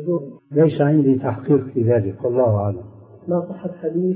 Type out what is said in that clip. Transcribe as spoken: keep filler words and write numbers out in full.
ليس عندي تحقيق في ذلك، والله أعلم. ما صحة حديث